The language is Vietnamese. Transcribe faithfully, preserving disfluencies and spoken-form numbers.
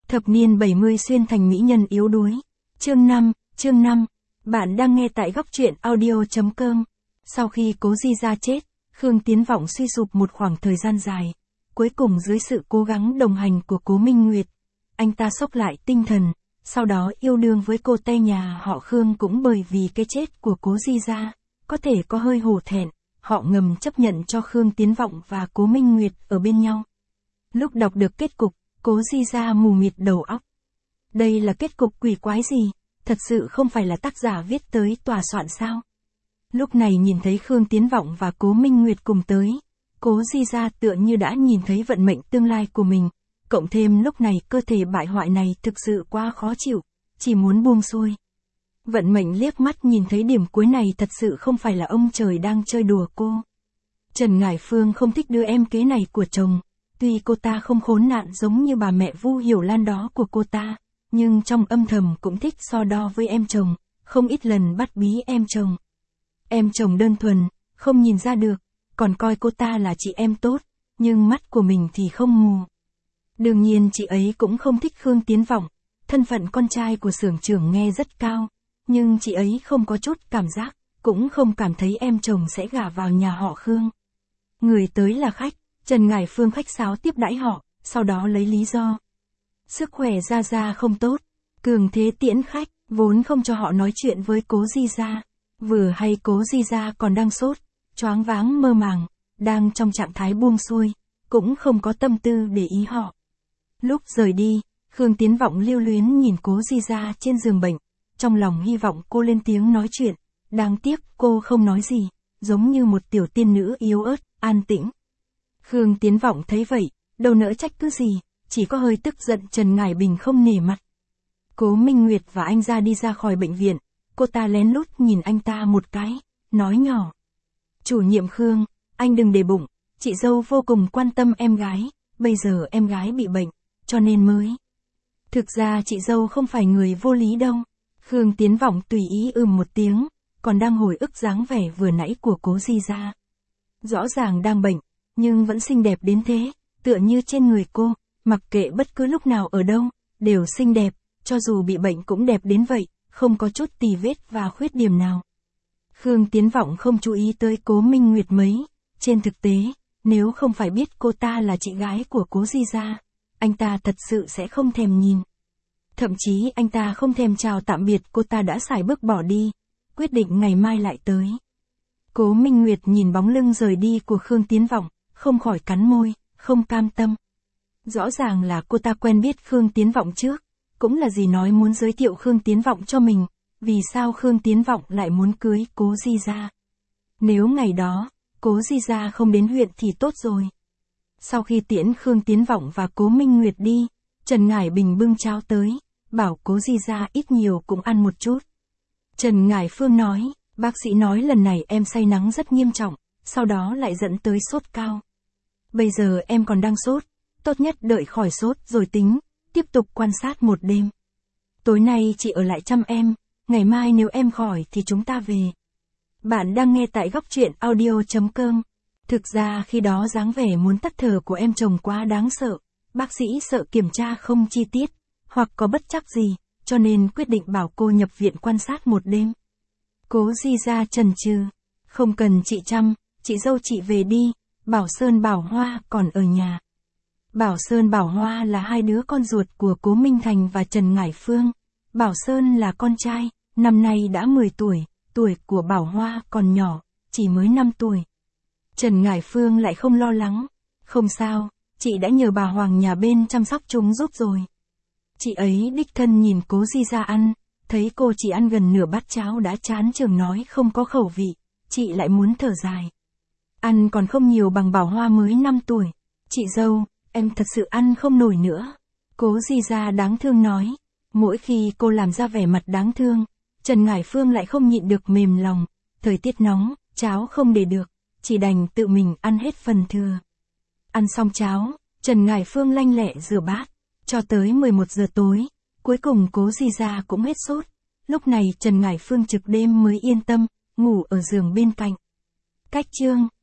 Thập niên bảy mươi xuyên thành mỹ nhân yếu đuối. Chương năm, chương năm. Bạn đang nghe tại góc truyện audio chấm com. Sau khi Cố Di Gia chết, Khương Tiến Vọng suy sụp một khoảng thời gian dài. Cuối cùng dưới sự cố gắng đồng hành của Cố Minh Nguyệt, anh ta xốc lại tinh thần, sau đó yêu đương với cô Tây nhà họ Khương. Cũng bởi vì cái chết của Cố Di Gia, có thể có hơi hổ thẹn, họ ngầm chấp nhận cho Khương Tiến Vọng và Cố Minh Nguyệt ở bên nhau. Lúc đọc được kết cục, Cố Di Gia mù mịt đầu óc. Đây là kết cục quỷ quái gì? Thật sự không phải là tác giả viết tới tòa soạn sao? Lúc này nhìn thấy Khương Tiến Vọng và Cố Minh Nguyệt cùng tới, Cố Di Gia tựa như đã nhìn thấy vận mệnh tương lai của mình, cộng thêm lúc này cơ thể bại hoại này thực sự quá khó chịu, chỉ muốn buông xuôi. Vận mệnh liếc mắt nhìn thấy điểm cuối này thật sự không phải là ông trời đang chơi đùa cô. Trần Ngải Phương không thích đứa em kế này của chồng, tuy cô ta không khốn nạn giống như bà mẹ Vu Hiểu Lan đó của cô ta, nhưng trong âm thầm cũng thích so đo với em chồng, không ít lần bắt bí em chồng. Em chồng đơn thuần, không nhìn ra được, còn coi cô ta là chị em tốt, nhưng mắt của mình thì không mù. Đương nhiên chị ấy cũng không thích Khương Tiến Vọng, thân phận con trai của xưởng trưởng nghe rất cao, nhưng chị ấy không có chút cảm giác, cũng không cảm thấy em chồng sẽ gả vào nhà họ Khương. Người tới là khách, Trần Ngải Phương khách sáo tiếp đãi họ, sau đó lấy lý do sức khỏe Gia Gia không tốt, cường thế tiễn khách, vốn không cho họ nói chuyện với Cố Di Gia. Vừa hay Cố Di Gia còn đang sốt, choáng váng mơ màng, đang trong trạng thái buông xuôi, cũng không có tâm tư để ý họ. Lúc rời đi, Khương Tiến Vọng lưu luyến nhìn Cố Di Gia trên giường bệnh, trong lòng hy vọng cô lên tiếng nói chuyện, đáng tiếc cô không nói gì, giống như một tiểu tiên nữ yếu ớt, an tĩnh. Khương Tiến Vọng thấy vậy, đâu nỡ trách cứ gì, chỉ có hơi tức giận Trần Ngải Bình không nể mặt. Cố Minh Nguyệt và anh ra đi ra khỏi bệnh viện, cô ta lén lút nhìn anh ta một cái, nói nhỏ. Chủ nhiệm Khương, anh đừng để bụng, chị dâu vô cùng quan tâm em gái, bây giờ em gái bị bệnh, cho nên mới. Thực ra chị dâu không phải người vô lý đâu. Khương Tiến Vọng tùy ý ừm một tiếng, còn đang hồi ức dáng vẻ vừa nãy của Cố Di Gia. Rõ ràng đang bệnh, nhưng vẫn xinh đẹp đến thế, tựa như trên người cô, mặc kệ bất cứ lúc nào ở đâu, đều xinh đẹp, cho dù bị bệnh cũng đẹp đến vậy, không có chút tì vết và khuyết điểm nào. Khương Tiến Vọng không chú ý tới Cố Minh Nguyệt mấy, trên thực tế, nếu không phải biết cô ta là chị gái của Cố Di Gia, anh ta thật sự sẽ không thèm nhìn. Thậm chí anh ta không thèm chào tạm biệt cô ta đã sải bước bỏ đi, quyết định ngày mai lại tới. Cố Minh Nguyệt nhìn bóng lưng rời đi của Khương Tiến Vọng, không khỏi cắn môi, không cam tâm. Rõ ràng là cô ta quen biết Khương Tiến Vọng trước, cũng là gì nói muốn giới thiệu Khương Tiến Vọng cho mình, vì sao Khương Tiến Vọng lại muốn cưới Cố Di Gia. Nếu ngày đó, Cố Di Gia không đến huyện thì tốt rồi. Sau khi tiễn Khương Tiến Vọng và Cố Minh Nguyệt đi, Trần Ngải Bình bưng cháo tới, bảo Cố Di Gia ít nhiều cũng ăn một chút. Trần Ngải Phương nói, bác sĩ nói lần này em say nắng rất nghiêm trọng, sau đó lại dẫn tới sốt cao. Bây giờ em còn đang sốt, tốt nhất đợi khỏi sốt rồi tính, tiếp tục quan sát một đêm. Tối nay chị ở lại chăm em, ngày mai nếu em khỏi thì chúng ta về. Bạn đang nghe tại góc truyện audio chấm com. Thực ra khi đó dáng vẻ muốn tắt thở của em chồng quá đáng sợ, bác sĩ sợ kiểm tra không chi tiết, hoặc có bất trắc gì, cho nên quyết định bảo cô nhập viện quan sát một đêm. Cố Di Gia chần chừ, không cần chị chăm, chị dâu chị về đi, Bảo Sơn Bảo Hoa còn ở nhà. Bảo Sơn Bảo Hoa là hai đứa con ruột của Cố Minh Thành và Trần Ngải Phương. Bảo Sơn là con trai, năm nay đã mười tuổi, tuổi của Bảo Hoa còn nhỏ, chỉ mới năm tuổi. Trần Ngải Phương lại không lo lắng, không sao, chị đã nhờ bà Hoàng nhà bên chăm sóc chúng giúp rồi. Chị ấy đích thân nhìn Cố Di Gia ăn, thấy cô chỉ ăn gần nửa bát cháo đã chán chường nói không có khẩu vị, chị lại muốn thở dài. Ăn còn không nhiều bằng Bảo Hoa mới năm tuổi. Chị dâu, em thật sự ăn không nổi nữa. Cố Di Gia đáng thương nói. Mỗi khi cô làm ra vẻ mặt đáng thương, Trần Ngải Phương lại không nhịn được mềm lòng. Thời tiết nóng, cháo không để được, chỉ đành tự mình ăn hết phần thừa. Ăn xong cháo, Trần Ngải Phương lanh lẹ rửa bát. Cho tới mười một giờ tối, cuối cùng Cố Di Gia cũng hết sốt. Lúc này Trần Ngải Phương trực đêm mới yên tâm, ngủ ở giường bên cạnh. Cách chương